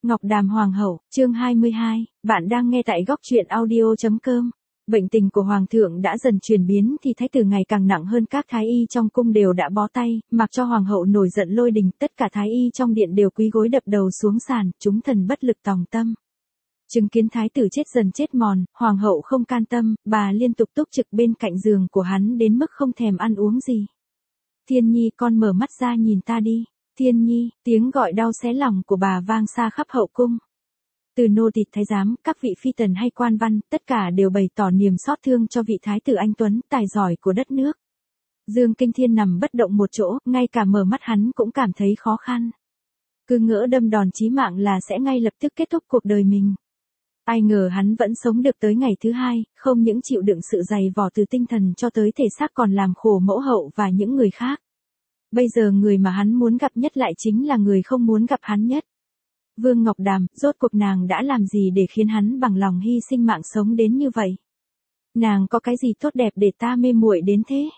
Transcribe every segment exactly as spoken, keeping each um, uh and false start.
Ngọc Đàm Hoàng hậu, chương hai mươi hai, bạn đang nghe tại góc truyện audio chấm com. Bệnh tình của Hoàng thượng đã dần chuyển biến thì thái tử ngày càng nặng hơn, các thái y trong cung đều đã bó tay, mặc cho Hoàng hậu nổi giận lôi đình, tất cả thái y trong điện đều cúi gối đập đầu xuống sàn, chúng thần bất lực tòng tâm. Chứng kiến thái tử chết dần chết mòn, Hoàng hậu không can tâm, bà liên tục túc trực bên cạnh giường của hắn đến mức không thèm ăn uống gì. Thiên Nhi, con mở mắt ra nhìn ta đi. Thiên Nhi, tiếng gọi đau xé lòng của bà vang xa khắp hậu cung. Từ nô tỳ thái giám, các vị phi tần hay quan văn, tất cả đều bày tỏ niềm xót thương cho vị thái tử anh tuấn, tài giỏi của đất nước. Dương Kinh Thiên nằm bất động một chỗ, ngay cả mở mắt hắn cũng cảm thấy khó khăn. Cứ ngỡ đâm đòn chí mạng là sẽ ngay lập tức kết thúc cuộc đời mình. Ai ngờ hắn vẫn sống được tới ngày thứ hai, không những chịu đựng sự dày vò từ tinh thần cho tới thể xác còn làm khổ mẫu hậu và những người khác. Bây giờ người mà hắn muốn gặp nhất lại chính là người không muốn gặp hắn nhất. Vương Ngọc Đàm, rốt cuộc nàng đã làm gì để khiến hắn bằng lòng hy sinh mạng sống đến như vậy? Nàng có cái gì tốt đẹp để ta mê muội đến thế?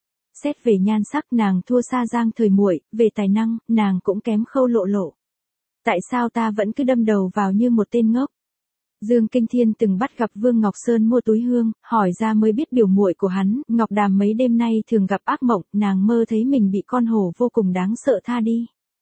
Xét về nhan sắc nàng thua xa Giang Thời Muội, về tài năng, nàng cũng kém Khâu Lộ Lộ. Tại sao ta vẫn cứ đâm đầu vào như một tên ngốc? Dương Kinh Thiên từng bắt gặp Vương Ngọc Sơn mua túi hương, hỏi ra mới biết biểu muội của hắn, Ngọc Đàm mấy đêm nay thường gặp ác mộng, nàng mơ thấy mình bị con hổ vô cùng đáng sợ tha đi.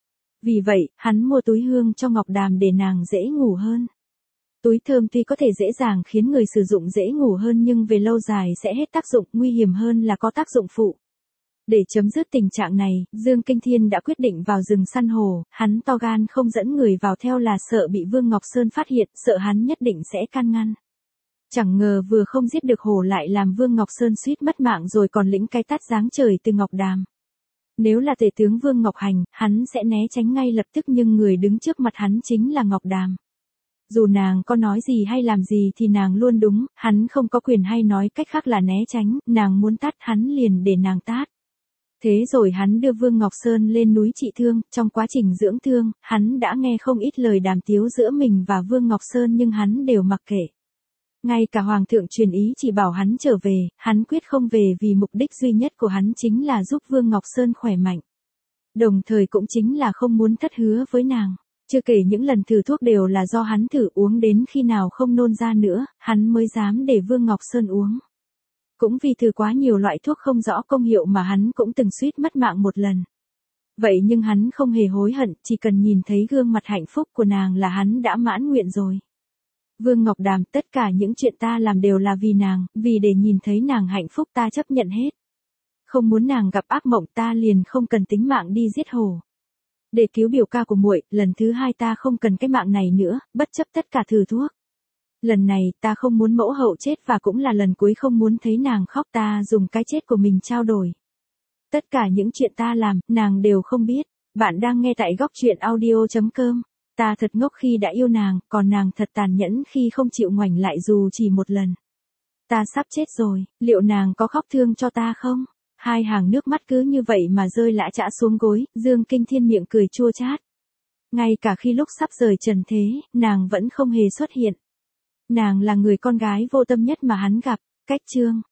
Vì vậy, hắn mua túi hương cho Ngọc Đàm để nàng dễ ngủ hơn. Túi thơm tuy có thể dễ dàng khiến người sử dụng dễ ngủ hơn nhưng về lâu dài sẽ hết tác dụng, nguy hiểm hơn là có tác dụng phụ. Để chấm dứt tình trạng này, Dương Kinh Thiên đã quyết định vào rừng săn hổ, hắn to gan không dẫn người vào theo là sợ bị Vương Ngọc Sơn phát hiện, sợ hắn nhất định sẽ can ngăn. Chẳng ngờ vừa không giết được hổ lại làm Vương Ngọc Sơn suýt mất mạng rồi còn lĩnh cái tát giáng trời từ Ngọc Đàm. Nếu là tể tướng Vương Ngọc Hành, hắn sẽ né tránh ngay lập tức nhưng người đứng trước mặt hắn chính là Ngọc Đàm. Dù nàng có nói gì hay làm gì thì nàng luôn đúng, hắn không có quyền hay nói cách khác là né tránh, nàng muốn tát hắn liền để nàng tát. Thế rồi hắn đưa Vương Ngọc Sơn lên núi trị thương, trong quá trình dưỡng thương, hắn đã nghe không ít lời đàm tiếu giữa mình và Vương Ngọc Sơn nhưng hắn đều mặc kệ. Ngay cả Hoàng thượng truyền ý chỉ bảo hắn trở về, hắn quyết không về vì mục đích duy nhất của hắn chính là giúp Vương Ngọc Sơn khỏe mạnh. Đồng thời cũng chính là không muốn thất hứa với nàng. Chưa kể những lần thử thuốc đều là do hắn thử uống đến khi nào không nôn ra nữa, hắn mới dám để Vương Ngọc Sơn uống. Cũng vì thử quá nhiều loại thuốc không rõ công hiệu mà hắn cũng từng suýt mất mạng một lần. Vậy nhưng hắn không hề hối hận, chỉ cần nhìn thấy gương mặt hạnh phúc của nàng là hắn đã mãn nguyện rồi. Vương Ngọc Đàm, tất cả những chuyện ta làm đều là vì nàng, vì để nhìn thấy nàng hạnh phúc ta chấp nhận hết. Không muốn nàng gặp ác mộng ta liền không cần tính mạng đi giết hổ. Để cứu biểu ca của muội, lần thứ hai ta không cần cái mạng này nữa, bất chấp tất cả thử thuốc. Lần này ta không muốn mẫu hậu chết và cũng là lần cuối không muốn thấy nàng khóc, ta dùng cái chết của mình trao đổi. Tất cả những chuyện ta làm, nàng đều không biết. Bạn đang nghe tại góc truyện audio chấm com. Ta thật ngốc khi đã yêu nàng, còn nàng thật tàn nhẫn khi không chịu ngoảnh lại dù chỉ một lần. Ta sắp chết rồi, liệu nàng có khóc thương cho ta không? Hai hàng nước mắt cứ như vậy mà rơi lã chã xuống gối, Dương Kinh Thiên miệng cười chua chát. Ngay cả khi lúc sắp rời trần thế, nàng vẫn không hề xuất hiện. Nàng là người con gái vô tâm nhất mà hắn gặp. Cách chương